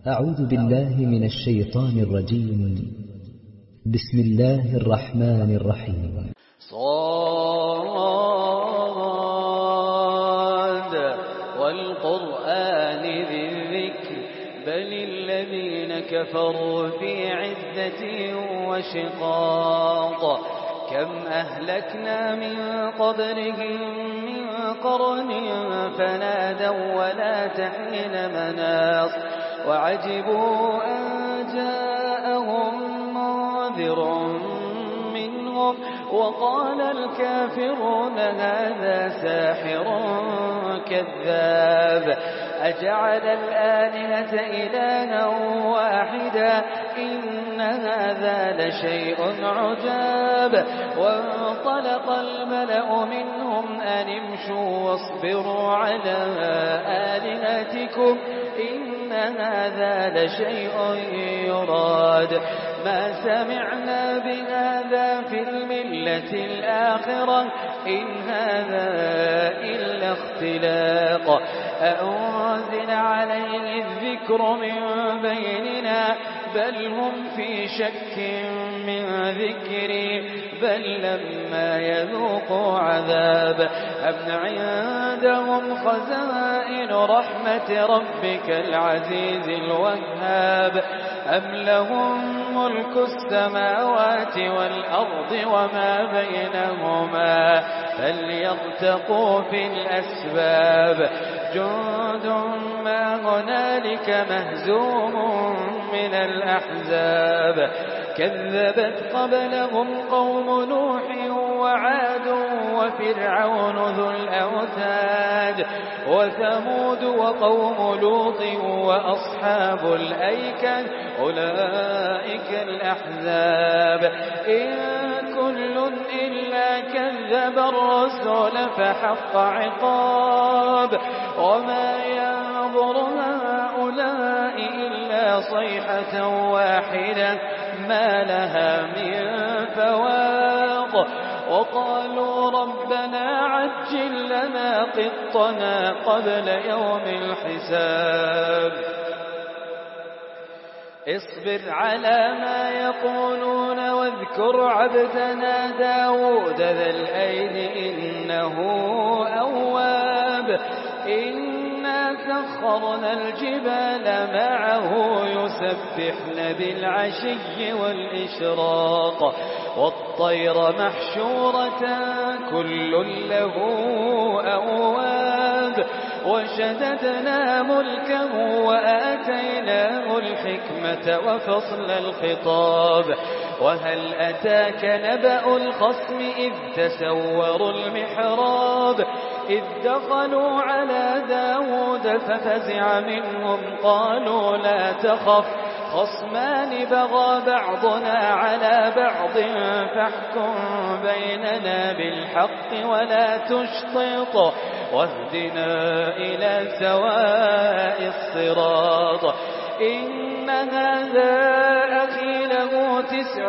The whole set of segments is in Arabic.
أعوذ بالله من الشيطان الرجيم. بسم الله الرحمن الرحيم. صاد والقرآن ذي الذكر بل الذين كفروا في عزة وشقاق كم أهلكنا من قبلهم من قرن فنادوا ولا تحين مناص وعجبوا أن جاءهم منذر منهم وقال الكافرون هذا ساحر كذاب أجعل الآلهة إلها واحدا إن هذا لشيء عجاب وانطلق الملأ منهم أن امشوا واصبروا على آلهتكم إن هذا لشيء يراد ما سمعنا بهذا في الملة الآخرة إن هذا إلا اختلاق أأنزل عليه الذكر من بيننا بل هم في شك من ذكري بل لما يذوقوا عذاب أم عندهم خزائن رحمة ربك العزيز الوهاب أم لهم ملك السماوات والأرض وما بينهما فليرتقوا في الأسباب جند ما هنالك مهزوم من الأحزاب كذبت قبلهم قوم نوح وعاد وفرعون ذو الأوتاد وثمود وقوم لوط وأصحاب الأيكة أولئك الأحزاب إن كل إلا كذب الرسول فحق عقاب وما ينظر هؤلاء إلا صيحة واحدة ما لها من فواق وقالوا ربنا عجل لنا قطنا قبل يوم الحساب اصبر على ما يقولون واذكر عبدنا داود ذا الأيد إنه أواب إنا سخرنا الجبال معه يسبحن بالعشي والإشراق والطير محشورة كل له أواب وشددنا ملكه وآتيناه الحكمة وفصل الخطاب وهل أتاك نبأ الخصم إذ تسوروا المحراب إذ دخلوا على داود ففزع منهم قالوا لا تخف خصمان بغى بعضنا على بعض فاحكم بيننا بالحق ولا تشطط واهدنا إلى سواء الصراط إن هذا أخي له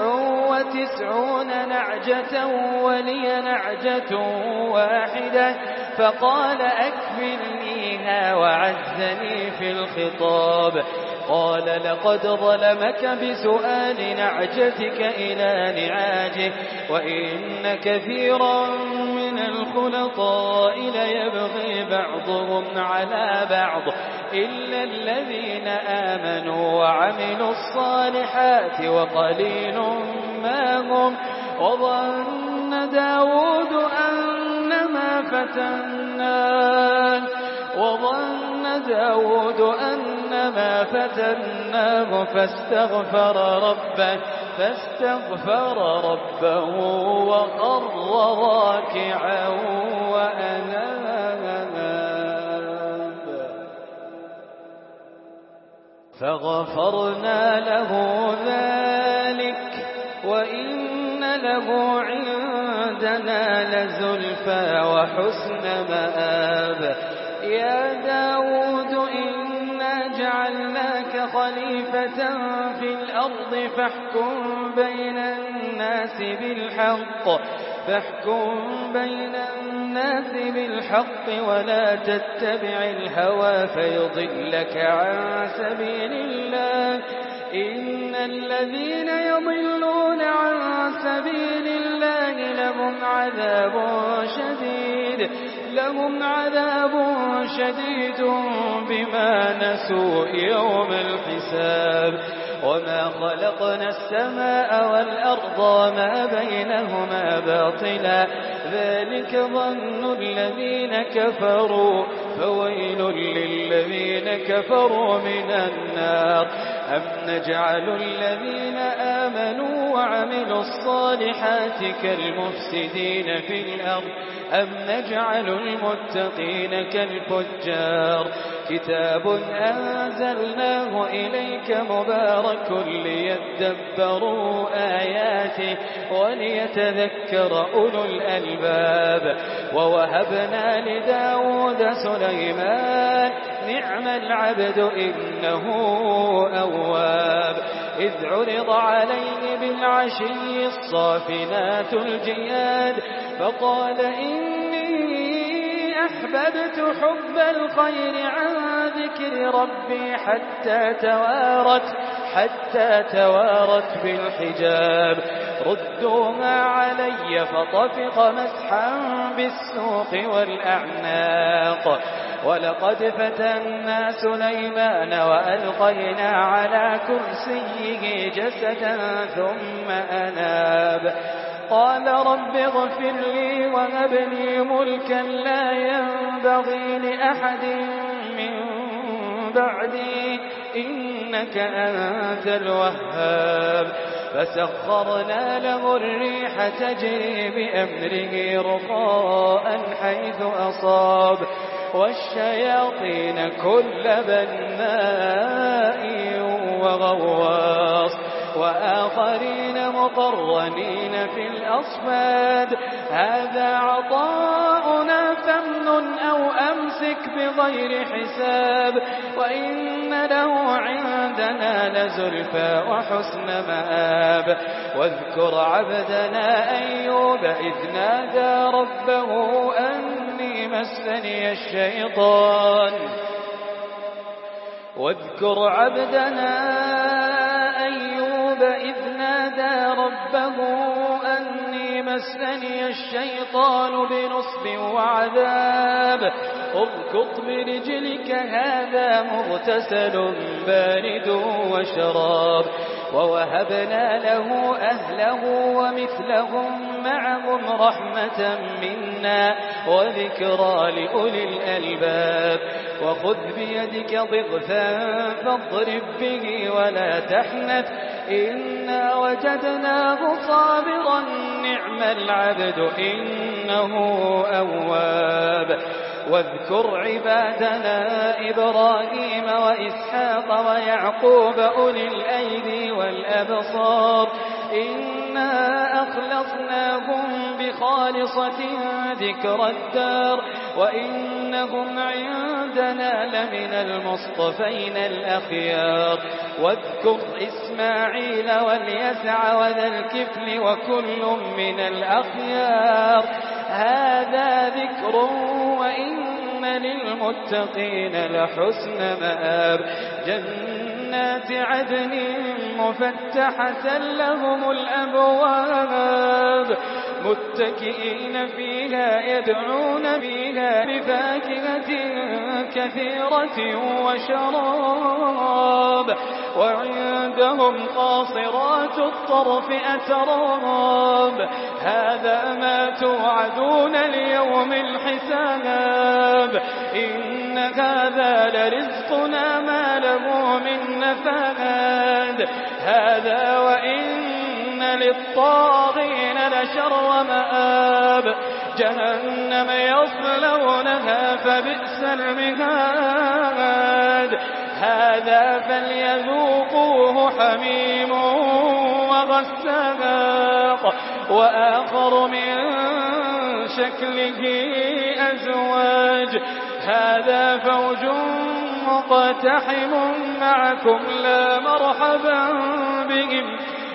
99 نعجة ولي نعجة واحدة فقال أكفلنيها وعزني في الخطاب قال لقد ظلمك بسؤال نعجتك إلى نعاجه وإن كثيرا من الخلطاء ليبغي بعضهم على بعض إلا الذين آمنوا وعملوا الصالحات وقليل ما هم وظن داود أنما فتناه فاستغفر ربه وخر راكعا وأناب فغفرنا له ذلك وإن له عندنا لزلفى وحسن مآب يا داود إنا جعلناك خليفة في الأرض فاحكم بين الناس بالحق ولا تتبع الهوى فيضلك عن سبيل الله إن الذين يضلون عن سبيل الله لهم عذاب شديد بما نسوا يوم الحساب وما خلقنا السماء والأرض وما بينهما باطلا ذلك ظن الذين كفروا فويل للذين كفروا من النار أم نجعل الذين آمنوا وعملوا الصالحات كالمفسدين في الأرض أم نجعل المتقين كالفجار كتاب أنزلناه إليك مبارك ليدبروا آياته وليتذكر أولو الألباب ووهبنا لداود سليمان نعم العبد إنه أواب إذ عرض عليه بالعشي الصافنات الجياد فقال إني أحببت حب الخير عن ذكر ربي حتى توارت بالحجاب ردوها علي فطفق مسحا بالسوق والأعناق ولقد فتنا سليمان وألقينا على كرسيه جسدا ثم أناب قال رب اغفر لي وهب لي ملكا لا ينبغي لأحد من بعدي إنك أنت الوهاب فسخرنا له الريح تجري بأمره رخاء حيث أصاب والشياطين كل بناء وغواص وآخرين مقرنين في الأصفاد هذا عطاؤنا فامنن أو أمسك بغير حساب وإن له عندنا لزلفى وحسن مآب واذكر عبدنا أيوب إذ نادى ربه أني مسني الشيطان واذكر عبدنا أيوب إذ نادى ربه أني مسني الشيطان بنصب وعذاب اركض برجلك هذا مغتسل بارد وشراب ووهبنا له أهله ومثلهم معهم رحمة منا وذكرى لأولي الألباب وخذ بيدك ضغثا فاضرب به ولا تحنث إنا وجدناه صابرا نعم العبد إنه أواب واذكر عبادنا إبراهيم وإسحاق ويعقوب أولي الأيدي والأبصار إنا أخلصناهم بخالصة ذكر الدار وإنهم عندنا لمن المصطفين الأخيار واذكر إسماعيل واليسع وذا الكفل وكل من الأخيار هذا ذكر وإن للمتقين لحسن مآب جنات عدن مفتحة لهم الأبواب متكئين فيها يدعون فيها بفاكهة كثيرة وشراب وعندهم قاصرات الطرف أتراب هذا ما توعدون ليوم الحساب إن هذا لرزقنا ما له من نفاد هذا وإن للطاغين لشر مآب جهنم يصلونها فبئس المهاد هذا فليذوقوه حميم وغساق وآخر من شكله أزواج هذا فوج مقتحم معكم لا مرحبا بهم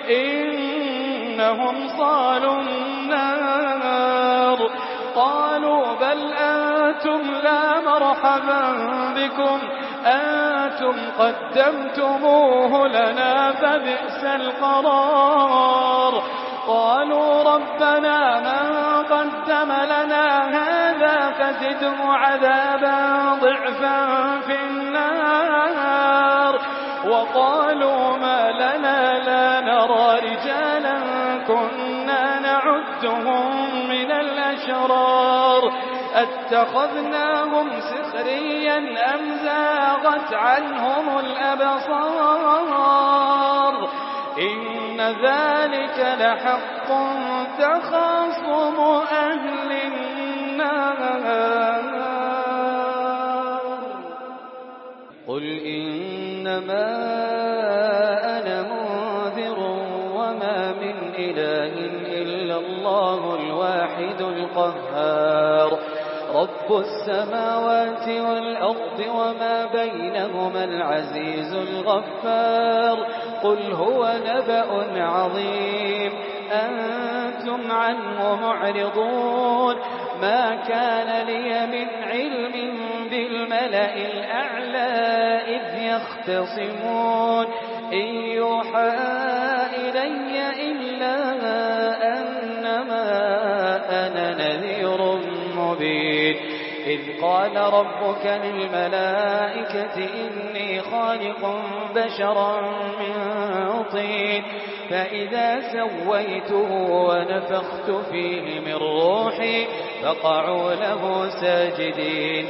إنهم صالوا النار قالوا بل أنتم لا مرحبا بكم أنتم قدمتموه لنا فبئس القرار. قالوا ربنا من قدم لنا هذا فزده عذابا ضعفا في النار. وقالوا ما لنا لا نرى رجالا كنا نعدهم من الأشرار أتخذناهم سخريا أم زاغت عنهم الأبصار إن ذلك لحق تخاصم أهل النار. قل إنما أنا منذر وما من إله إلا الله الواحد القهار رب السماوات والأرض وما بينهما العزيز الغفار. قل هو نبأ عظيم أنتم عنه معرضون. ما كان لي من علم بالملأ الأعلى إذ يختصمون إن يوحى إلي إلا أنما أنا نذير مبين. إذ قال ربك للملائكة إني خالق بشرا من طين فإذا سويته ونفخت فيه من روحي فقعوا له ساجدين.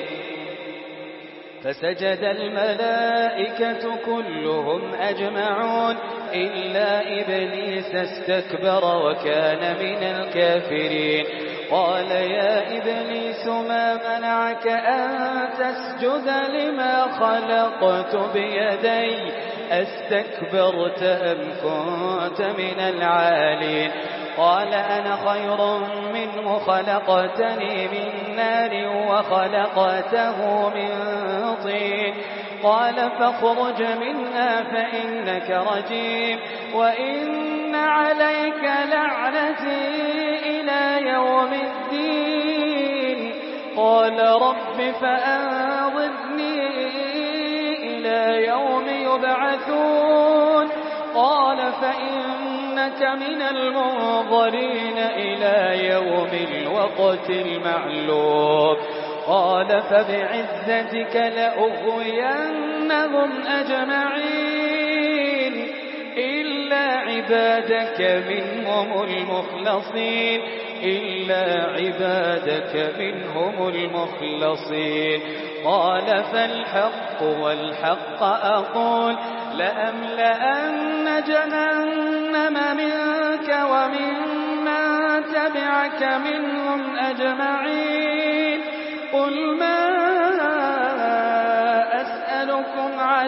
فسجد الملائكة كلهم أجمعون إلا إبليس استكبر وكان من الكافرين. قال يا إبليس ما منعك أن تسجد لما خلقت بيدي أستكبرت أم كنت من العالين. قال أنا خير منه خلقتني من نار وخلقته من طين. قال فاخرج منها فإنك رجيم وإن عليك لعنتي إلى يوم الدين. قال رب فأنظرني إلى يوم يبعثون. قال فإنك من المنظرين إلى يوم الوقت المعلوم. قال فبعزتك لأغوينهم أجمعين إلا عبادك منهم المخلصين قال فالحق والحق أقول لأملأن جهنم منك وممن تبعك منهم أجمعين. قل ما أسألكم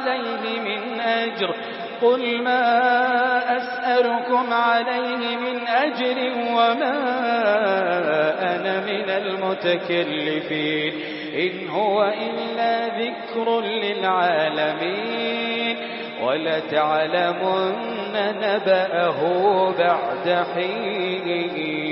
عليه من أجر وما أنا من المتكلفين إن هو إلا ذكر للعالمين ولتعلمن نبأه بعد حين.